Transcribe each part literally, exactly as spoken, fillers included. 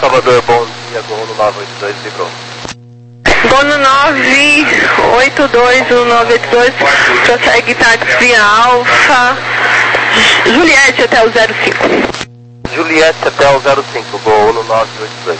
Salvador, bom dia, Gol no nove oito dois, livrou. Gol no nove oito dois, o nove oito dois, prossegue táxi via Alfa, Juliette até o zero cinco. Juliette até o zero cinco, Gol no nove oito dois.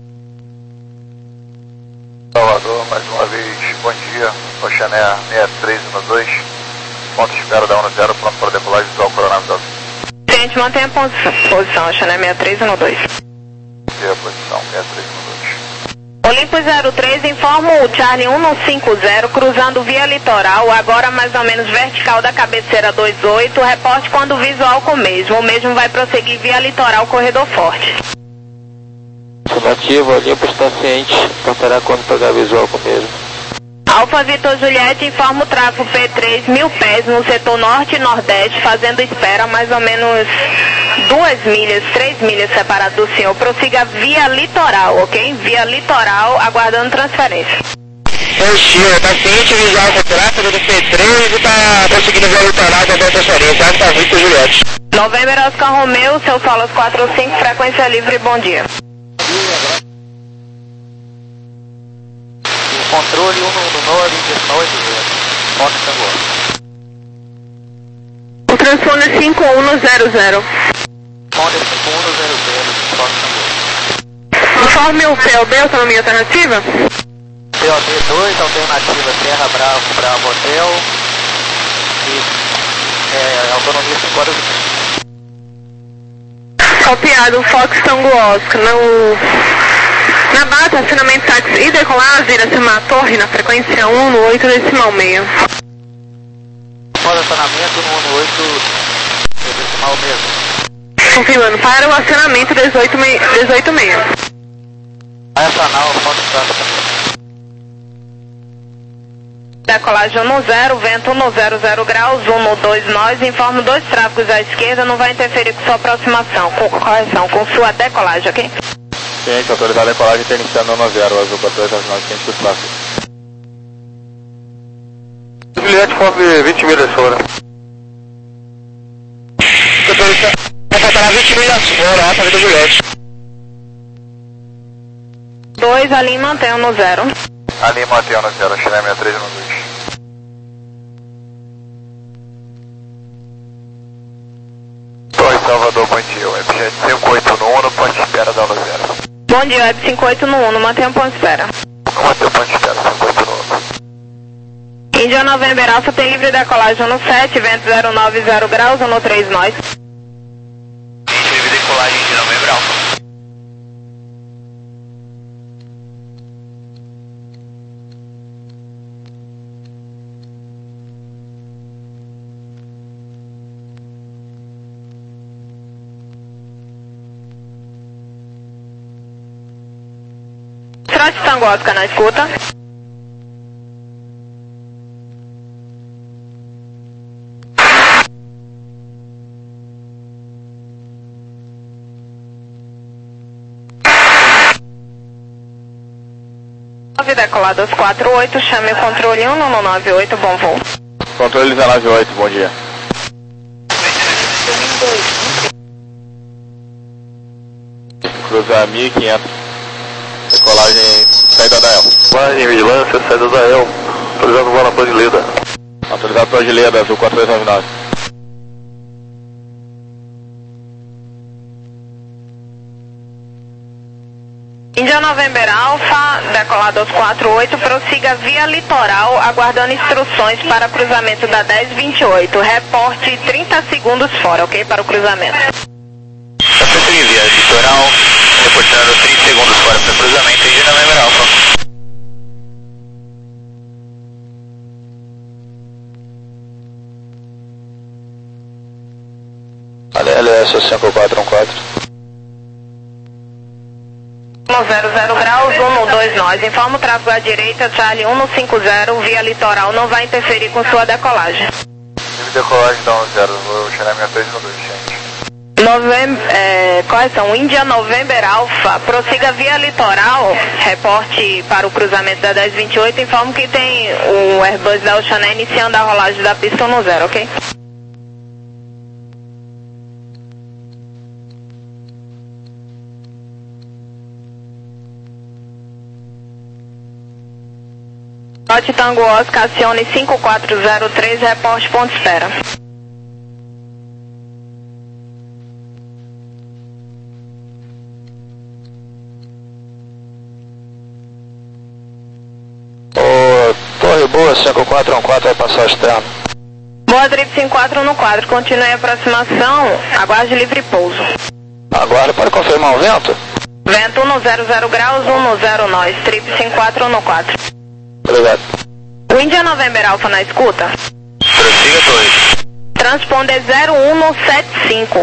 Salvador, mais uma vez, bom dia, Oxané seis três um dois, ponto de espera da um zero, pronto para decolagem visual coronavírus. Gente, mantenha a posição, Oxané seis três um dois. Mantenha a posição, seis três um dois. Olimpo zero três, informa o Charlie um cinco zero, cruzando via litoral, agora mais ou menos vertical da cabeceira dois oito, reporte quando visual com o mesmo, o mesmo vai prosseguir via litoral, corredor forte. Afirmativo, Olimpo está ciente, portará quando pegar visual com o mesmo. Alfa Vitor Juliette, informa o tráfego P três, mil pés no setor norte e nordeste, fazendo espera mais ou menos duas milhas, três milhas separado do senhor. Prossiga via litoral, ok? Via litoral, aguardando transferência. Senhor, está ciente visual com o tráfego do P três e está prosseguindo via litoral com a transferência. Alfa Vitor Juliette. Novembro Oscar Romeu, seu Solas quatro cinco, frequência livre, bom dia. Controle um no nove, direção oito zero. Ponto Tango. O transponder cinco um zero zero. Ponto cinco um zero zero, ponto Tango. Informe o P O B, autonomia alternativa. P O B dois, alternativa Serra Bravo, Bravo Hotel. E é, autonomia cinco horas e meia. Copiado, Fox Tango Oscar. No... Na base, acionamento táxi e decolar, vira-se a torre na frequência um no oito decimal meio. Pós acionamento no um no oito decimal mesmo. Confirmando, para o acionamento dezoito meio. Vai acionar o ponto de tráfego. Decolagem um no zero, vento um no zero zero graus, um no dois nós, informo dois tráfegos à esquerda, não vai interferir com sua aproximação, com correção, com sua decolagem, ok? Ciente, autorizada a decolagem, está iniciando no zero, azul quatorze nove ciente do tráfego. Juliette, conve vinte milhas fora. Vai faltar vinte milhas fora, Alfa Vitor Juliette. dois, ali mantenham no zero. Ali mantenha no zero, Chile seis três um dois. Oi, Salvador, bom dia. O F cinco oito no um, no ponto de espera da um zero. Bom dia, Web cinco oito no um, mantenha o ponto de espera. Mantenha o ponto de espera, cinco oito no um. Índia November Alfa tem livre decolagem um no sete, vento zero nove zero graus, um no três nós. Livre decolagem de November Alfa. Trote Tango Oscar na escuta. nove decoladas quatro oito, chame o controle um no nove oito, bom voo. Controle nove oito, bom dia. Cruzar mil e quinhentos. Decolagem, saída da El. Vai em vigilância, saída da El. Autorizado voar na Brasileira. Autorizado para Brasileira, azul quatro dois nove nove. Índia November Alfa, decolados quatro oito, prossiga via litoral, aguardando instruções para cruzamento da dez vinte e oito. Reporte trinta segundos fora, ok? Para o cruzamento. Café via litoral, reportando trinta segundos fora para cruzamento, Índia November Alfa. L S cinco quatro um quatro. No zero zero graus, um no dois nós. Informa o tráfego à direita, Charlie um no cinco zero, via litoral, não vai interferir com sua decolagem. Livre decolagem da um zero, vou chegar minha três no dois, gente. November, é, correção, Índia November Alfa, prossiga via litoral, reporte para o cruzamento da dez vinte e oito, informo que tem o Airbus da Oceané iniciando a rolagem da pista no zero, ok? Foxtrot Tango Oscar, acione cinco quatro zero três, reporte ponto espera. Ô, Torre Boa, cinco quatro um quatro, vai passar o externo. Boa Drip cinco quatro um quatro, continue a aproximação, aguarde livre pouso. Agora, pode confirmar o vento? Vento um zero zero graus, um zero nós, Trip cinco quatro um quatro. Obrigado. O India November Alpha na escuta. Prossiga, Torre. Transponder zero um sete cinco.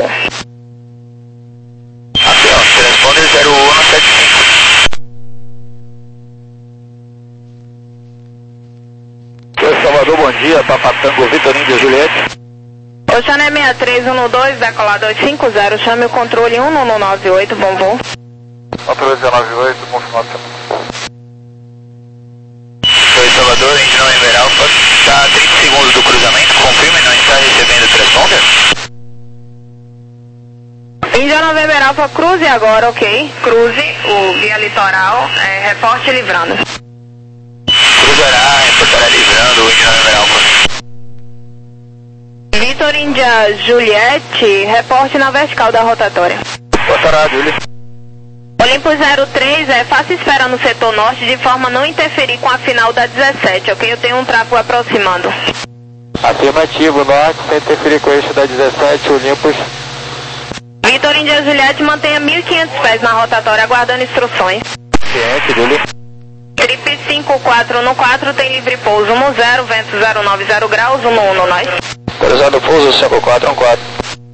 Aqui, ó, transponder zero um sete cinco. Oi, Salvador, bom dia, Papatango, Vitorino de Juliette. Oceané seis três um dois, decolar dois cinco zero, chame o controle um um nove oito, bom voo. Controle dezenove oito, bom final de semana. Oi, Salvador, Indy November Alpha, está a trinta segundos do cruzamento, confirme, não está recebendo transponder? India November Alpha, cruze agora, ok? Cruze, o via litoral, é, reporte livrando. Cruzará, reportará livrando o Indy November Alpha. Vitor India Juliette, reporte na vertical da rotatória. Botará, Júlio. Olympus zero três, é, faça espera no setor norte de forma a não interferir com a final da dezessete, ok? Eu tenho um tráfego aproximando. Afirmativo, norte, sem interferir com o eixo da dezessete, Olympus. Vitor India Juliette, mantenha mil e quinhentos pés na rotatória, aguardando instruções. Ciente, Júlio. Trip cinco quatro um quatro, tem livre pouso um zero, vento zero nove zero graus, um um nós. Autorizado pouso cinco quatro um quatro.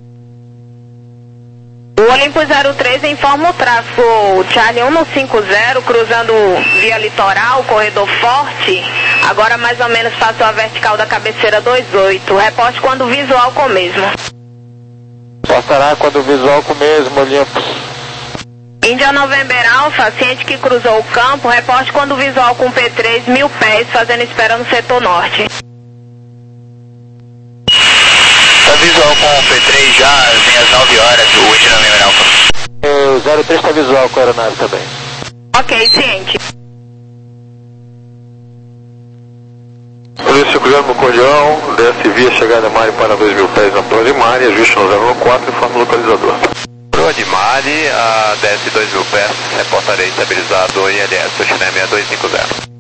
O Olympus zero três informa o tráfego Charlie um cinco zero, cruzando via litoral, corredor forte. Agora mais ou menos passou a vertical da cabeceira dois oito. Reporte quando visual com o mesmo. Postará quando visual com o mesmo, Olympus. India November Alpha, ciente que cruzou o campo, reporte quando visual com P três, mil pés, fazendo espera no setor norte. Está visual com o P três já, vem às nove horas, o Indy November Alpha. O zero três está visual com a aeronave também. Ok, ciente. Polícia Guilherme Cordial, D S via chegada Mari para dois mil pés na Proa de Mari, ajuste no zero quatro, informa o localizador. Proa de Mari, a D S dois mil pés, reportarei estabilizado I L S, Oceané seis dois cinco zero.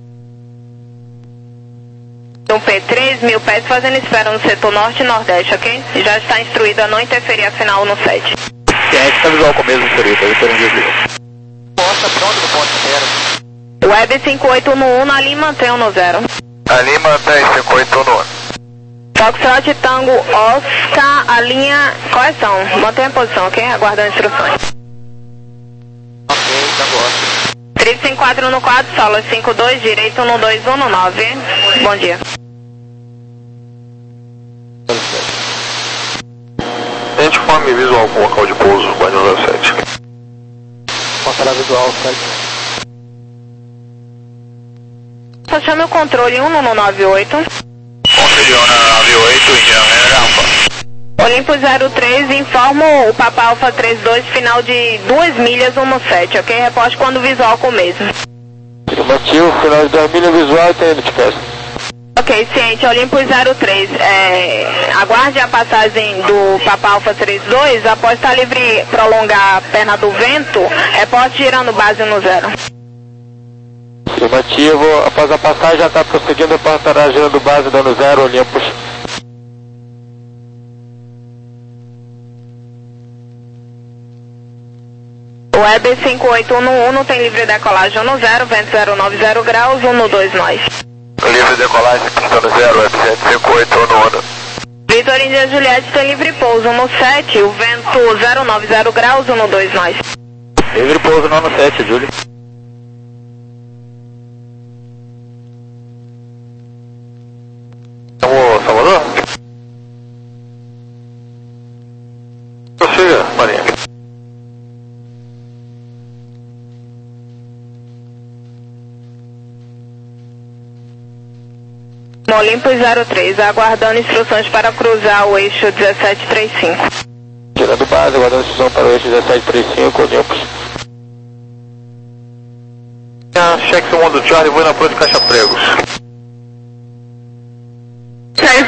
Um P três, mil pés, fazendo espera no setor norte e nordeste, ok? Já está instruído a não interferir a final no sete. Ciente, está visual com o mesmo, senhorita, Vitorino de Juliette. Posta pronto no ponto zero. Web cinco oito um um, na linha mantém no zero. A linha mantém cinco oito um. Foxtrot Tango Oscar, a linha correção. Mantenha a posição, ok? Aguardando instruções. Ok, Tango Oscar. Trip cinco quatro um quatro, solo cinco dois, direito um dois um nove. Bom dia. Informe visual com local de pouso, Guardião zero sete. Postará visual, sete. Só chame o controle um um nove oito. Controle um nove oito, Indy November Alpha. Olympus zero três, informa o Papa Alpha trinta e dois, final de duas milhas um sete, ok? Reporte quando visual com o mesmo. Afirmativo, final de duas milhas visual e tem notificação. Ok, ciente, Olympus zero três, é, aguarde a passagem do Papa Alpha trinta e dois, após estar livre prolongar a perna do vento, reporte girando base no zero. Afirmativo, após a passagem já está prosseguindo, postará girando base dando zero, Olympus. Web cinco oito um um, tem livre decolagem no zero, vento zero nove zero graus, um dois nós. Livre decolagem, pista no zero, F sete cinco oito um. Vitor India Juliette tem livre pouso no sete, o vento zero nove zero graus, um dois nós. Livre pouso no sete, Júlio. Ô, Salvador? Prossiga, Marinha. Olympus zero três, aguardando instruções para cruzar o eixo dezessete trinta e cinco. Girando base, aguardando instrução para o eixo dezessete trinta e cinco, Olympus. Cheque seu modo Charlie, vou na proa de Caixa Pregos.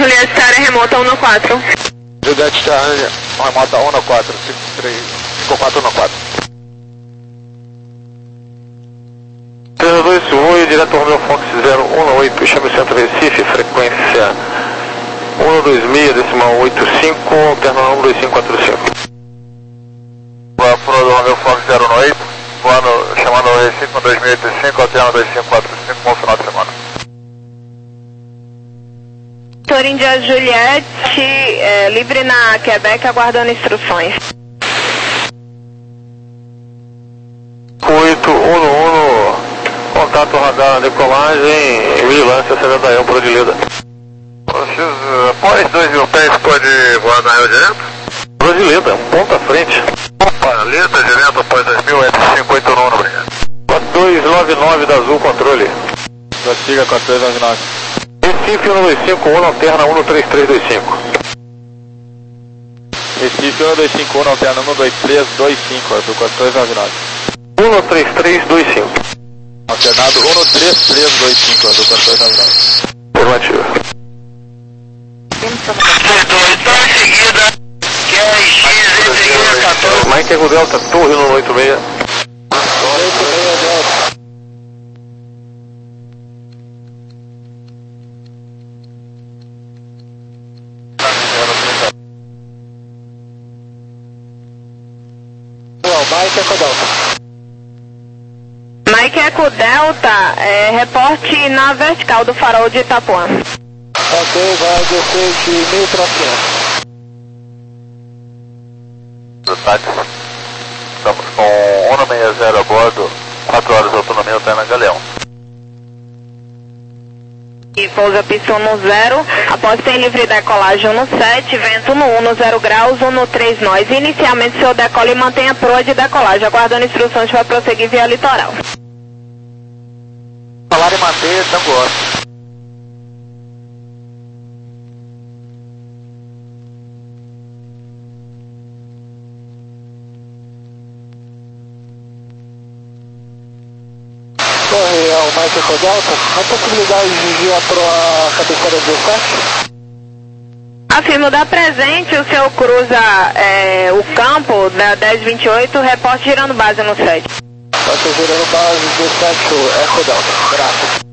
Juliette Star remota um no quatro. Juliette Star remota um no quatro, cinco quatro um no quatro. três dois Oi, direto Romeo Fox zero um oito, chame o centro Recife, frequência um dois seis, decimal oito cinco, alterna um dois cinco quatro cinco. Boa, Pro do Romeo Fox zero um oito, voando, chamando o Recife dois mil e oitenta e cinco, alterna dois cinco quatro cinco, bom final de semana. Vitor India Juliette, é, livre na Quebec, aguardando instruções. oito um um, contato radar na decolagem, vigilância setenta e um por Odilida. Após dois mil pés, pode voar na Rio direto? Odilida, um ponto à frente. Opa, Lida, direto após dois mil, F cinco oito nove, obrigado. dois nove nove da Azul, controle. Prossiga com a dois nove nove. Recife um dois cinco um, alterna um três três dois cinco. Recife um dois cinco um, alterna um dois três dois cinco, Azul com a dois nove nove. um três três dois cinco. Alternado um três três dois cinco, Azul com a dois nove nove. Afirmativo. Então em seguida, que é X, em seguida quatorze. Mike Eco Delta, Torre no oito seis. oito seis Delta. Mike Eco Delta. Mike Eco Delta, é, reporte na vertical do farol de Itapuã. Ok, vai descer de mil trocentos. Do táxi, estamos com um sessenta a bordo, quatro horas de autonomia, está na Galeão. E pousa pista no zero, após ter livre decolagem no sete, vento no um, zero graus, um no três nós. Inicialmente seu decola e mantenha a proa de decolagem, aguardando instruções para prosseguir via litoral. Falar e manter, Tango Oscar. Torre, é o Mike Eco Delta, a possibilidade de ir para a cabeceira dezessete? Afirmo, dá presente, o seu cruza é, o campo da dez vinte e oito, reporte girando base no sete. Pode girando base dezessete, Eco Delta, graças.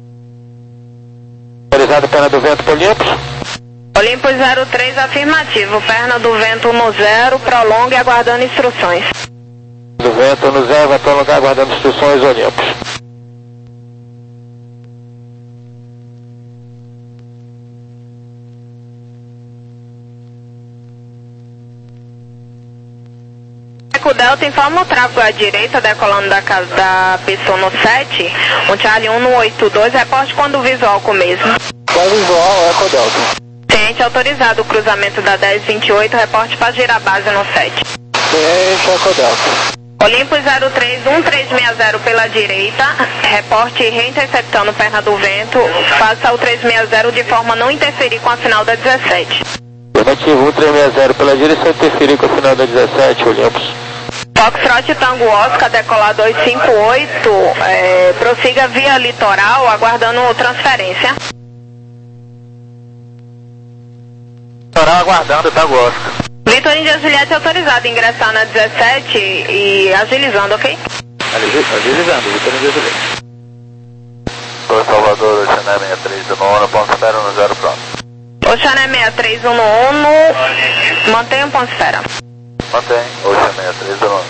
Autorizado perna do vento, Olympus? Olympus zero três, afirmativo, perna do vento no zero, prolonga e aguardando instruções. Do vento no zero, vai prolongar aguardando instruções, Olympus. Eco Delta informa o tráfego à direita, decolando da casa da pessoa no sete, um Charlie um no oito dois, reporte quando visual com o mesmo. Qual visual, Eco Delta? Ciente autorizado o cruzamento da dez vinte e oito, reporte para girar base no sete. Ciente, Eco Delta. Olympus zero três um três seis zero pela direita, reporte reinterceptando perna do vento, faça o três seis zero de forma a não interferir com a final da dezessete. Negativo um três seis zero pela direita, sem interferir com a final da dezessete, Olympus. Foxtrot Tango Oscar, decolar dois cinco oito, é, prossiga via litoral, aguardando transferência. Litoral aguardando, Tango Oscar. Vitor India Juliette autorizado a ingressar na dezessete e agilizando, ok? Agilizando, Vitor India Juliette. Sou Salvador, Oxané sessenta e três, no ONU, ponto espera no zero pronto. Oxané sessenta e três, no ONU, mantenha o ponto espera. Mantém, Oxané sessenta e três, no ONU.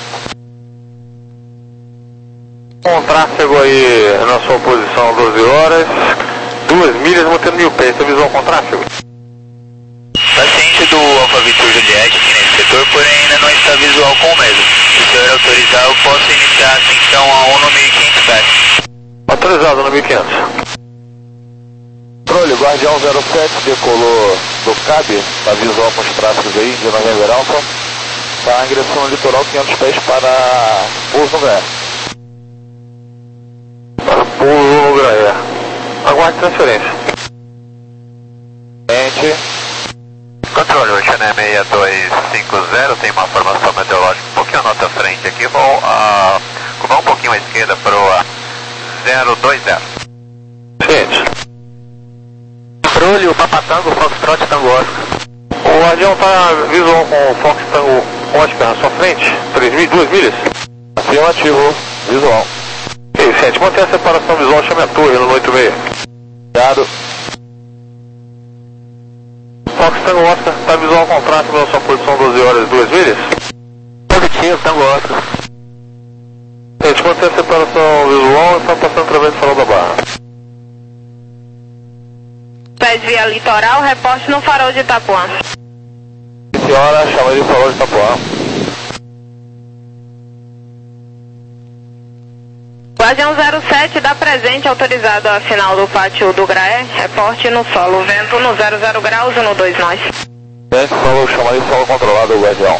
Com tráfego aí na sua posição doze horas, duas milhas mantendo mil pés, visual com tráfego. Paciente do Alfa Victor Juliette aqui nesse setor, porém ainda não está visual com o mesmo. Se o senhor autorizar, eu posso iniciar a ascensão a um no mil e quinhentos pés. Autorizado no mil e quinhentos. Controle, Guardião zero sete decolou do C A B, está visual com os tráfegos aí, de November Alpha. Está ingressando no litoral quinhentos pés para pouso no Graé. Para pouso no Graé. Aguarde transferência. Gente. Controle, Oxané seis dois cinco zero, tem uma formação meteorológica um pouquinho à nossa frente aqui, vou uh, curvar um pouquinho à esquerda para o zero dois zero. Gente. Pro Júlio, Papa Tango, Foxtrot, Tango Oscar. O Guardião tá visual com o Fox Tango Oscar na sua frente, três mil, duas milhas. Afirmativo, visual. E sete, mantém a separação visual, chame a torre no oito seis. Dado. Fox Tango Oscar, tá visual ao contrato pela sua posição, doze horas, duas milhas. Positivo, Tango Oscar. Sete, mantém a separação visual e está passando através do farol da barra. Pés via litoral, reporte no farol de Itapuã. Senhora, chama ele de farol de Itapuã. Guardião zero sete, dá presente autorizado a final do pátio do Graé, reporte no solo, vento no zero zero graus no dois nós. Vento solo, chama ele de solo controlado, Guardião.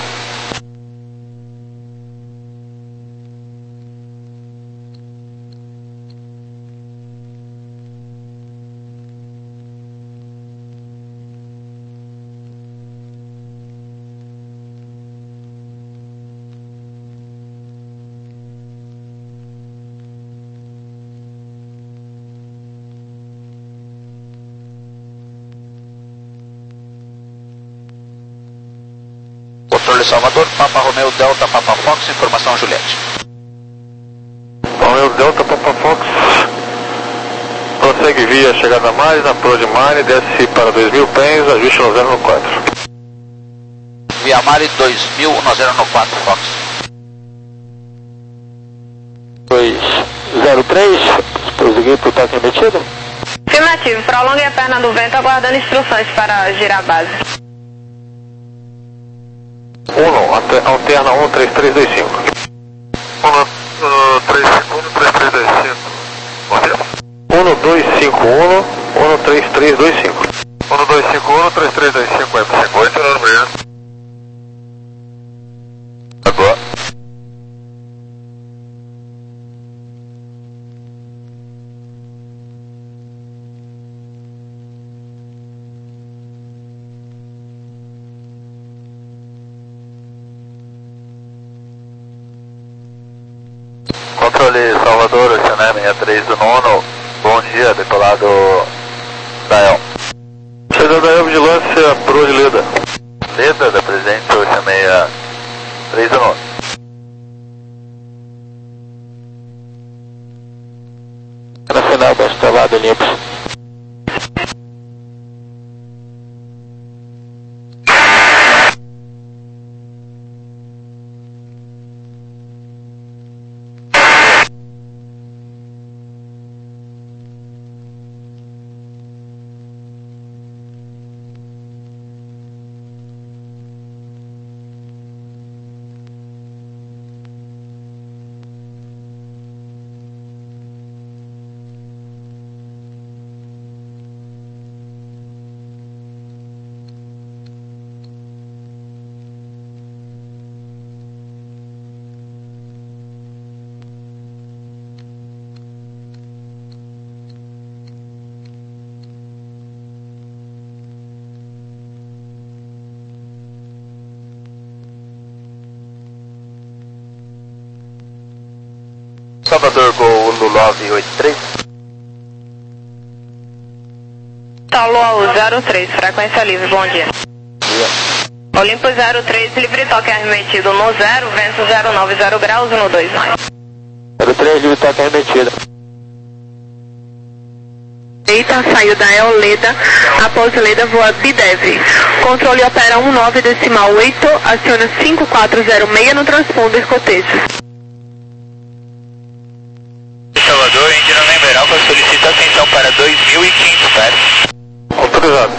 Controle Salvador, Papa Romeo Delta, Papa Fox, informação Juliette. Romeo Delta, Papa Fox, prossegue via chegada a Mare, na Pro de Mare, desce para dois mil pés, ajuste no zero no quatro. Via Mare dois mil, no zero no quatro, Fox. dois zero três, prosseguir para o toque emitido. Afirmativo, prolongue a perna do vento aguardando instruções para girar a base. um, alterna um, três três dois cinco. um, três cinco um, três três dois cinco. um, dois cinco um, um, três três dois cinco. um, dois cinco um, três três dois cinco, F cinquenta oito, não, obrigado. Agora. Controle Salvador, Oceané sessenta e três do nono, bom dia, decolado Dael. Chegando da vigilância, Pro de Leda. Leda, da presente, Oceané sessenta e três do nono. Na final, bastelado limpo. Salvador, Gol no nove oito três. Tolo zero três, frequência livre, bom dia. Dia. Olimpo zero três, livre toque arremetido no zero, vento zero nove zero graus no dois nove. zero três, livre toque arremetido. Eita, saiu da El Leda, após Leda voa Bidev. Controle opera um nove decimal oito, aciona cinco quatro zero seis no transponder cotejo. Salvador, Indiana Member Alpha solicita atenção para dois mil e quinhentos pés. Autorizado.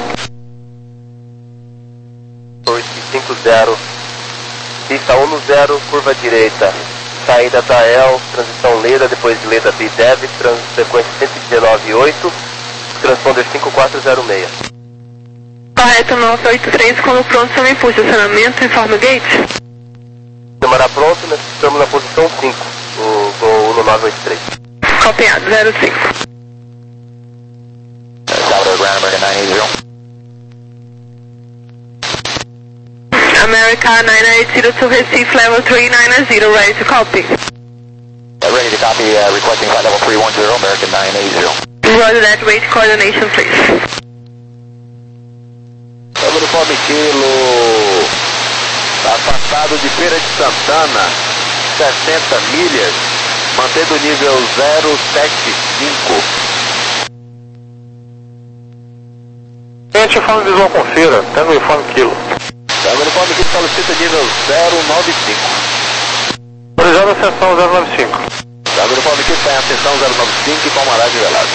oito cinco zero, pista um no zero, curva direita. Saída da El, transição Leda, depois de Leda Bidev, trans, sequência cento e dezenove oito, transponder cinco quatro zero seis. Correto, nove oito três, quando pronto, chame impulso, acionamento, informe o gate. Câmara pronto, nós estamos na posição cinco, o Gol no nove oito três. Copiado, zero cinco. Salvador, Ground America nine eight zero. America nine eight zero to Recife, level three nine zero, ready to copy. Uh, ready to copy, uh, requesting flight level three one zero, American nine eight zero. Roger that, wait coordination please. Uniforme Kilo, afastado de Feira de Santana, sessenta milhas, mantendo o nível zero sete cinco. Gente, uniforme visual com feira, tá no uniforme Kilo. Tá no uniforme Kilo, solicita nível zero nove cinco. Autorizado ascensão zero nove cinco. Tá no uniforme Kilo, está em ascensão zero nove cinco e Palmaraz de Velado.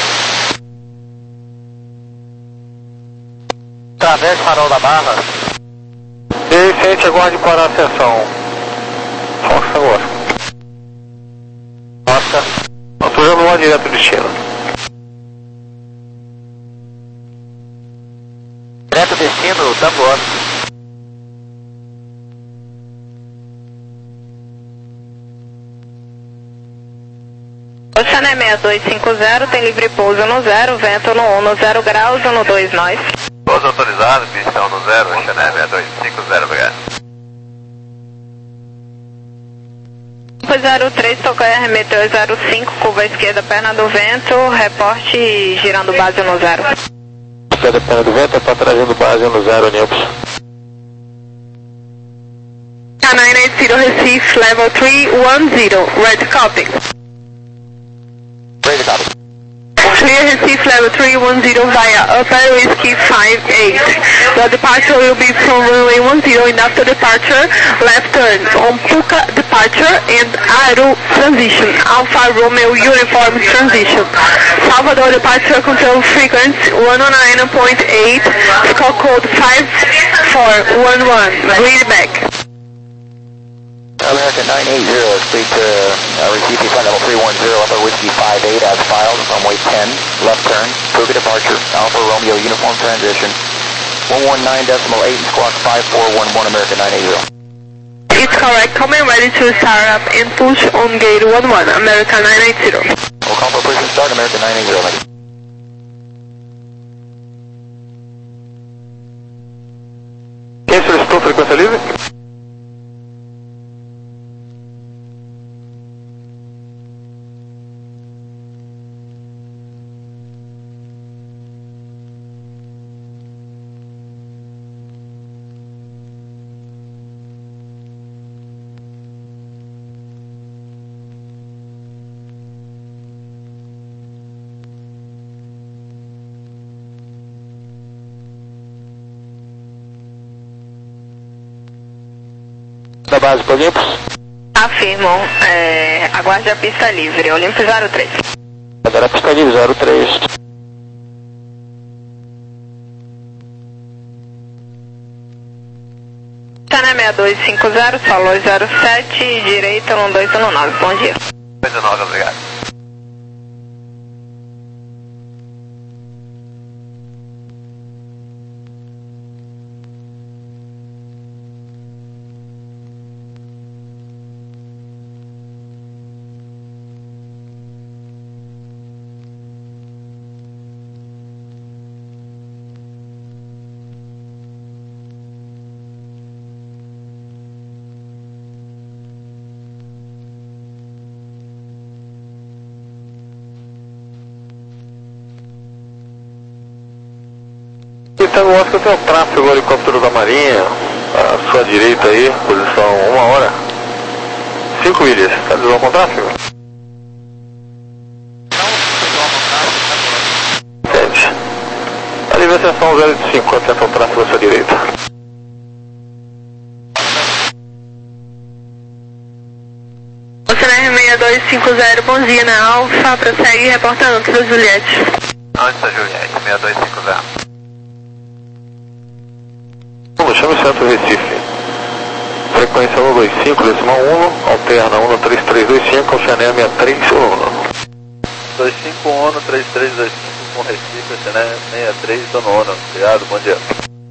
Travesse farol da Barra. E aí, gente, aguarde para a ascensão. Fox agora. Oscar. Autorizando lá direto do destino. Direto destino, Tango Oscar. Oceané seis dois cinco zero, tem livre pouso no zero, vento no um, no zero graus, no dois nós. Pouso autorizado, pistão no zero, Oceané seis dois cinco zero, obrigado. cinco zero três, toca R M T zero cinco, curva esquerda, perna do vento, reporte girando base no zero. Esquerda, perna do vento, está trazendo base no zero, Nilson. nove oito zero Recife, level três um zero, red copy. Red copy. Clear Recife level three one zero via Upper Whiskey five eight. The departure will be from runway one zero and after departure, left turn on Puka departure and Aero transition, Alpha Romeo uniform transition. Salvador departure control frequency one oh nine point eight, score code five four one one, read back. American nine eight zero, speak to uh, Recife flight level three one zero, Upper Whiskey five eight as filed, runway ten, left turn, Puka departure, Alpha Romeo uniform transition, one one nine decimal eight, squawk five four one one, American nine eight zero. It's correct, come and ready to start up and push on gate one one, American nine eight zero. We'll call for push and start, American nine eight zero. Quem solicitou frequência livre? Da base para Olympus? Afirmo, é, aguarde a pista livre, Olympus zero três. Agora a pista livre zero três. Oceané seis dois cinco zero, solo zero sete, direita no dois um nove, bom dia. dois um nove, obrigado. Então, o Oscar tem um tráfego, helicóptero da Marinha, à sua direita aí, posição uma hora, cinco milhas, está visual com tráfego? Entende. A livre ascensão zero oito cinco, atenta o tráfego à sua direita. Oceané seis dois cinco zero, bom dia na Alfa, prossegue reportando para Juliette. Onde está Juliette? seis dois cinco zero. Chame o centro Recife. Frequência um dois cinco, decimal um, alterna um três três dois cinco, Oceané seis três um. dois cinco um, três três dois cinco com Recife, Oceané seis três um. Obrigado, bom dia.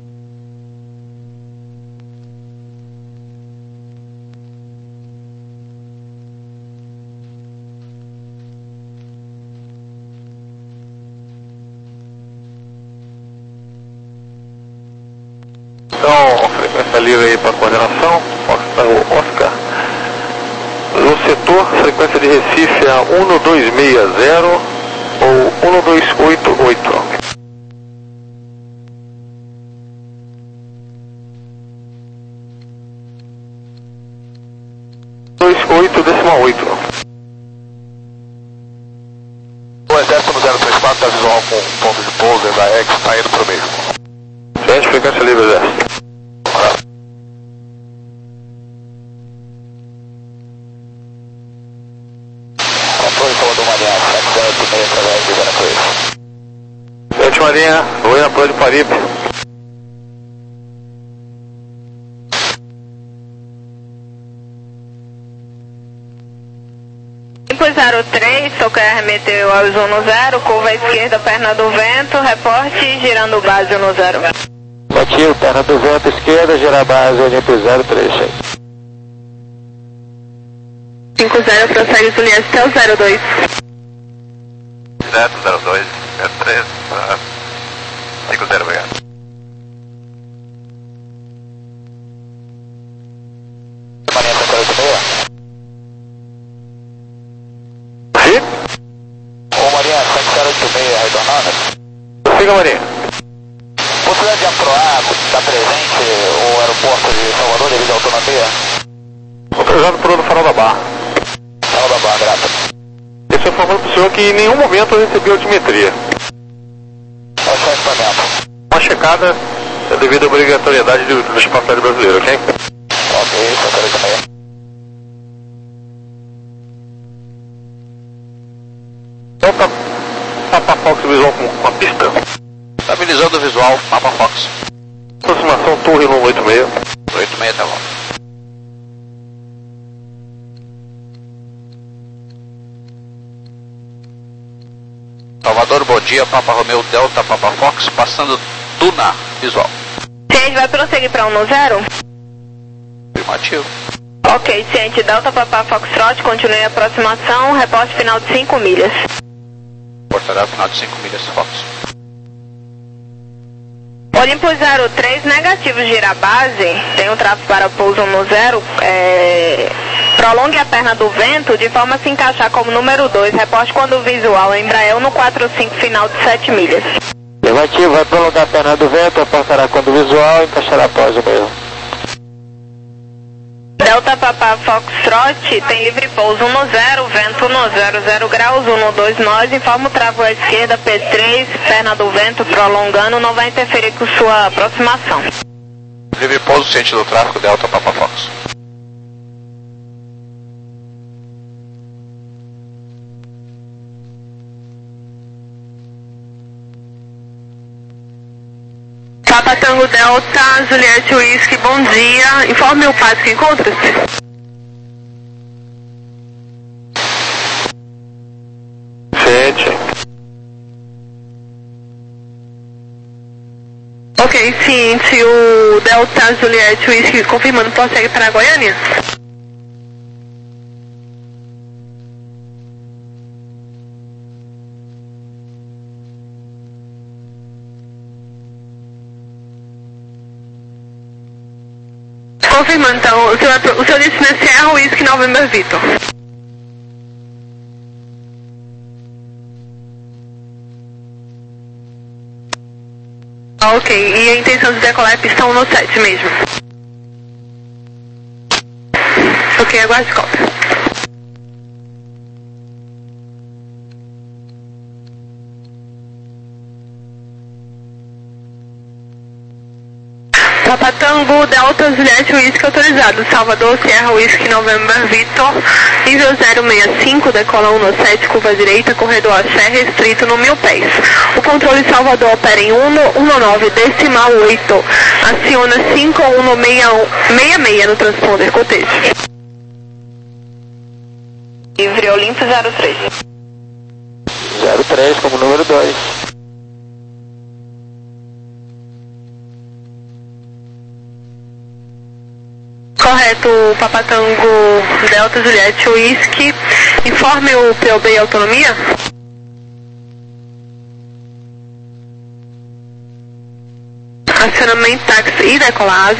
Então, frequência livre aí para coordenação, o Oscar. No setor, frequência de Recife é um dois seis zero ou um dois oito oito. dois oito decimal oito. O Exército no zero três quatro está visual com ponto de pouso da X, está indo para o meio. Gente, frequência livre, Exército. Controle Salvador Marinha, sete zero oito seis através de Veracruz. Gente Marinha, vou ir na Praia de Paripe. zero três, Tocar remeteu ao Zuno zero, curva à esquerda, perna do vento, reporte, girando base no zero. Negativo, perna do vento, esquerda, girar base, Olimpo zero três. cinco zero, prossegue Juliette até o zero dois. Certo, zero dois, zero três, cinco zero, obrigado. Marinha, sete zero oito seis. Ô Marinha, sete zero oito seis, retornando. Siga, Marinha. Possibilidade de aproar, está presente o aeroporto de Salvador devido à autonomia? Autorizado por do Farol da Barra. Farol da Barra, graças. Esse é informando para o senhor que em nenhum momento eu recebi altimetria. Qual é o equipamento? Uma checada é devido à obrigatoriedade do, do espaço aéreo brasileiro, ok? Ok, sete zero oito seis. Então, Papa Fox visual com, com a pista. Estabilizando o visual, Papa Fox. Aproximação Torre no oito seis. oito seis, tá bom. Salvador, bom dia, Papa Romeo Delta, Papa Fox, passando Tuna, visual. Ciente, vai prosseguir para um no zero? Afirmativo. Ok, ciente, Delta Papa Foxtrot, continue a aproximação, reporte final de cinco milhas. Portará final de cinco milhas, Fox. Olimpo zero três, negativo, gira base, tem um tráfego para pouso no zero, é... prolongue a perna do vento de forma a se encaixar como número dois, reporte quando visual, Embraer no quatro cinco, final de sete milhas. Negativo, vai prolongar a perna do vento, apontará quando visual e encaixará após o mesmo. Delta Papa Foxtrot, tem livre pouso no zero, vento no zero zero graus, um no dois nós, informa o travo à esquerda, P três, perna do vento prolongando, não vai interferir com sua aproximação. Livre pouso, ciente do tráfego, Delta Papa Fox. Papa Tango Delta, Juliette Whisky, bom dia. Informe o passo que encontra-se. Sete. Ok, ciente, o Delta Juliette Whisky confirmando, prossegue para Goiânia. Confirmando, então, o seu, o seu destino é Sierra Whisky November Victor. Ok, e a intenção de decolar é pistão no sete mesmo. Ok, aguarde cópia. Papa Tango, Delta, Juliette Whisky autorizado, Salvador, Sierra Whisky, November, Victor, nível zero seis cinco, decola um no sete, curva direita, corredor axé, restrito no mil pés. O controle Salvador opera em um no nove, decimal oito, aciona cinco um no seis seis no transponder, cotejo. Livre Olimpo zero três. zero três como número dois. Correto, Papa Tango, Delta, Juliette, Whisky. Informe o P O B e autonomia. Acionamento, táxi e decolagem.